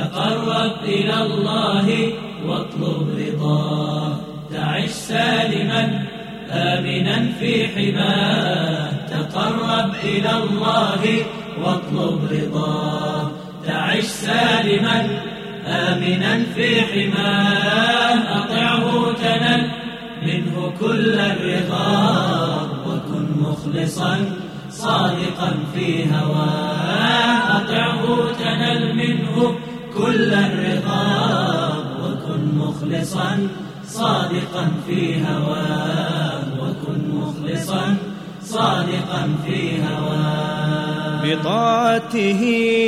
تقرب إلى الله واطلب رضاه، تعش سالما آمنا في حماه. تقرب إلى الله واطلب رضاه، تعش سالما آمنا في حماه. أطعه تنل منه كل الرضا، وكن مخلصا صادقا في هواه. أطعه تنل منه كل الرضا، وكن مخلصا صادقا في هواه. وكن مخلصا صادقا في هواه. بطاعته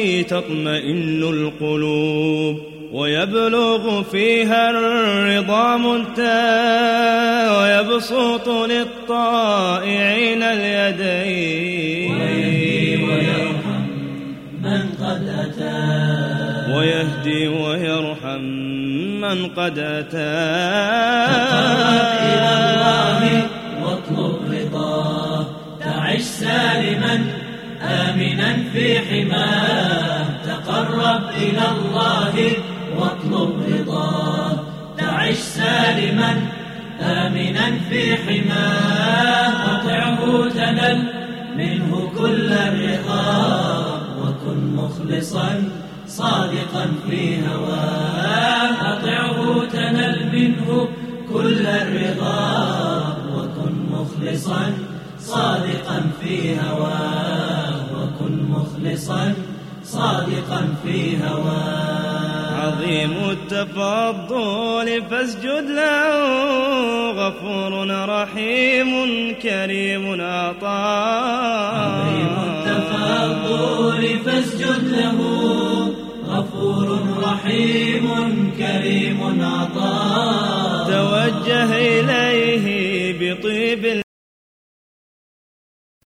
تطمئن القلوب، ويبلغ فيها الرضا منتهى، ويبسط للطائعين اليدين. ويهدي ويرحم من قد أتى، ويهدي ويرحم من قد أتى. تقرب إلى الله واطلب رضاه، تعش سالما آمنا في حماه. تقرب إلى الله واطلب رضاه، تعش سالما آمنا في حماه. أطعه تنل منه كل الرضا، وكن مخلصا صادقا في هواه. أطعه تنل منه كل الرضا، وكن مخلصا صادقا في هواه. وكن مخلصا صادقا في هواه. عظيم التفضل فاسجد له، غفور رحيم كريم عطاء. عظيم التفضل فاسجد له، غفور رحيم كريم عطاء. توجه إليه بطيب